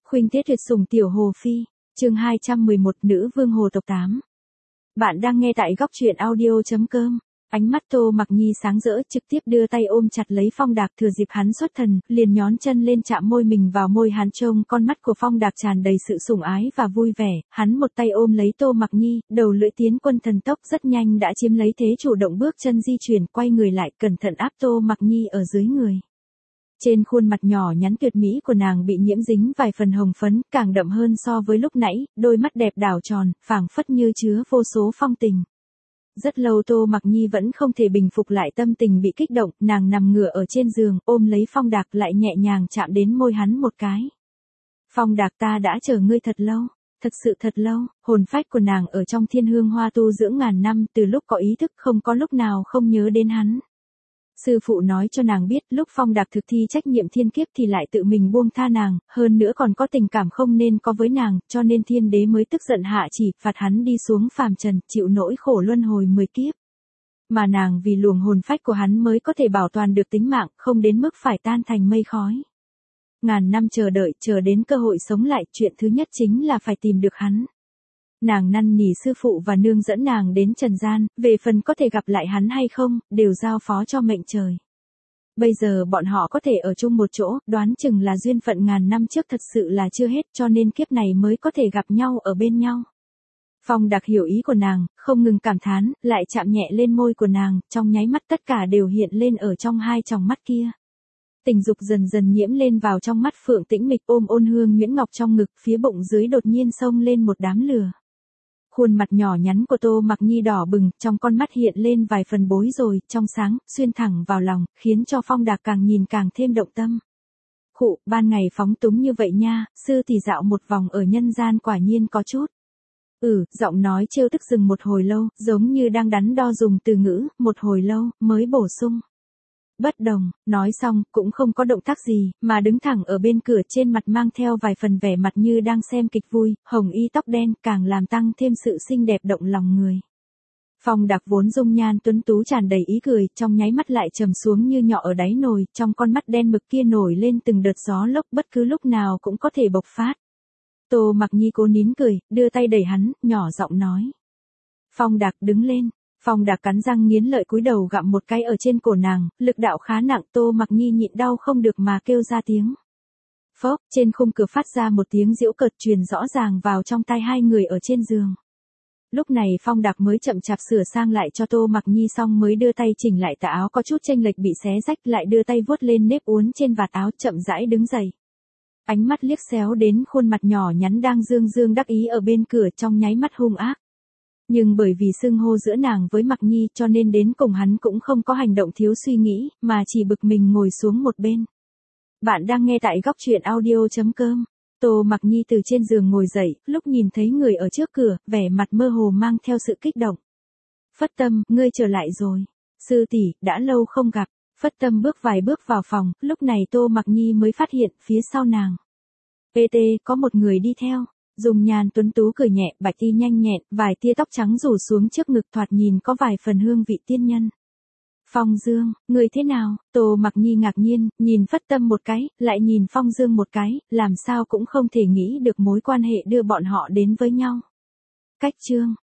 Khuynh Tiết tuyệt sủng tiểu Hồ Phi, chương 211 nữ vương hồ tộc 8. Bạn đang nghe tại góc truyện audio.com. Ánh mắt Tô Mặc Nhi sáng rỡ, trực tiếp đưa tay ôm chặt lấy Phong Đạc, thừa dịp hắn xuất thần, liền nhón chân lên chạm môi mình vào môi hắn. Trông con mắt của Phong Đạc tràn đầy sự sủng ái và vui vẻ, hắn một tay ôm lấy Tô Mặc Nhi, đầu lưỡi tiến quân thần tốc rất nhanh đã chiếm lấy thế chủ động, bước chân di chuyển, quay người lại, cẩn thận áp Tô Mặc Nhi ở dưới người. Trên khuôn mặt nhỏ nhắn tuyệt mỹ của nàng bị nhiễm dính vài phần hồng phấn, càng đậm hơn so với lúc nãy, đôi mắt đẹp đảo tròn, phảng phất như chứa vô số phong tình. Rất lâu Tô Mặc Nhi vẫn không thể bình phục lại tâm tình bị kích động, nàng nằm ngửa ở trên giường, ôm lấy Phong Đạc, lại nhẹ nhàng chạm đến môi hắn một cái. Phong Đạc, ta đã chờ ngươi thật lâu, thật sự thật lâu. Hồn phách của nàng ở trong thiên hương hoa tu dưỡng ngàn năm, từ lúc có ý thức không có lúc nào không nhớ đến hắn. Sư phụ nói cho nàng biết, lúc Phong Đạc thực thi trách nhiệm thiên kiếp thì lại tự mình buông tha nàng, hơn nữa còn có tình cảm không nên có với nàng, cho nên thiên đế mới tức giận hạ chỉ, phạt hắn đi xuống phàm trần, chịu nỗi khổ luân hồi 10 kiếp. Mà nàng vì luồng hồn phách của hắn mới có thể bảo toàn được tính mạng, không đến mức phải tan thành mây khói. Ngàn năm chờ đợi, chờ đến cơ hội sống lại, chuyện thứ nhất chính là phải tìm được hắn. Nàng năn nỉ sư phụ và nương dẫn nàng đến trần gian, về phần có thể gặp lại hắn hay không, đều giao phó cho mệnh trời. Bây giờ bọn họ có thể ở chung một chỗ, đoán chừng là duyên phận ngàn năm trước thật sự là chưa hết, cho nên kiếp này mới có thể gặp nhau ở bên nhau. Phong Đạc hiểu ý của nàng, không ngừng cảm thán, lại chạm nhẹ lên môi của nàng, trong nháy mắt tất cả đều hiện lên ở trong hai tròng mắt kia. Tình dục dần dần nhiễm lên vào trong mắt Phượng Tĩnh Mịch, ôm ôn hương nhuyễn ngọc trong ngực, phía bụng dưới đột nhiên xông lên một đám lửa. Khuôn mặt nhỏ nhắn của Tô Mặc Nhi đỏ bừng, trong con mắt hiện lên vài phần bối rối, trong sáng, xuyên thẳng vào lòng, khiến cho Phong Đạc càng nhìn càng thêm động tâm. Khụ, ban ngày phóng túng như vậy nha, sư tỷ dạo một vòng ở nhân gian quả nhiên có chút. Giọng nói trêu tức dừng một hồi lâu, giống như đang đắn đo dùng từ ngữ, một hồi lâu, mới bổ sung. Bất đồng, nói xong, cũng không có động tác gì, mà đứng thẳng ở bên cửa, trên mặt mang theo vài phần vẻ mặt như đang xem kịch vui, hồng y tóc đen, càng làm tăng thêm sự xinh đẹp động lòng người. Phong Đạc vốn dung nhan tuấn tú tràn đầy ý cười, trong nháy mắt lại trầm xuống như nhọ ở đáy nồi, trong con mắt đen mực kia nổi lên từng đợt gió lốc, bất cứ lúc nào cũng có thể bộc phát. Tô Mặc Nhi cố nín cười, đưa tay đẩy hắn, nhỏ giọng nói. Phong Đạc, đứng lên. Phong Đạc cắn răng nghiến lợi cúi đầu gặm một cái ở trên cổ nàng, lực đạo khá nặng, Tô Mặc Nhi nhịn đau không được mà kêu ra tiếng. Phốc, trên khung cửa phát ra một tiếng giễu cợt truyền rõ ràng vào trong tai hai người ở trên giường. Lúc này Phong Đạc mới chậm chạp sửa sang lại cho Tô Mặc Nhi xong mới đưa tay chỉnh lại tà áo có chút chênh lệch bị xé rách, lại đưa tay vuốt lên nếp uốn trên vạt áo, chậm rãi đứng dậy. Ánh mắt liếc xéo đến khuôn mặt nhỏ nhắn đang dương dương đắc ý ở bên cửa, trong nháy mắt hung ác. Nhưng bởi vì xưng hô giữa nàng với Mặc Nhi cho nên đến cùng hắn cũng không có hành động thiếu suy nghĩ, mà chỉ bực mình ngồi xuống một bên. Bạn đang nghe tại góc truyện audio.com. Tô Mặc Nhi từ trên giường ngồi dậy, lúc nhìn thấy người ở trước cửa, vẻ mặt mơ hồ mang theo sự kích động. Phất Tâm, ngươi trở lại rồi. Sư tỷ, đã lâu không gặp. Phất Tâm bước vài bước vào phòng, lúc này Tô Mặc Nhi mới phát hiện, phía sau nàng. PT, có một người đi theo. Dùng nhan tuấn tú cười nhẹ, bạch y nhanh nhẹn, vài tia tóc trắng rủ xuống trước ngực, thoạt nhìn có vài phần hương vị tiên nhân. Phong Dương, người thế nào? Tô Mặc Nhi ngạc nhiên, nhìn Phất Tâm một cái, lại nhìn Phong Dương một cái, làm sao cũng không thể nghĩ được mối quan hệ đưa bọn họ đến với nhau. Cách chương.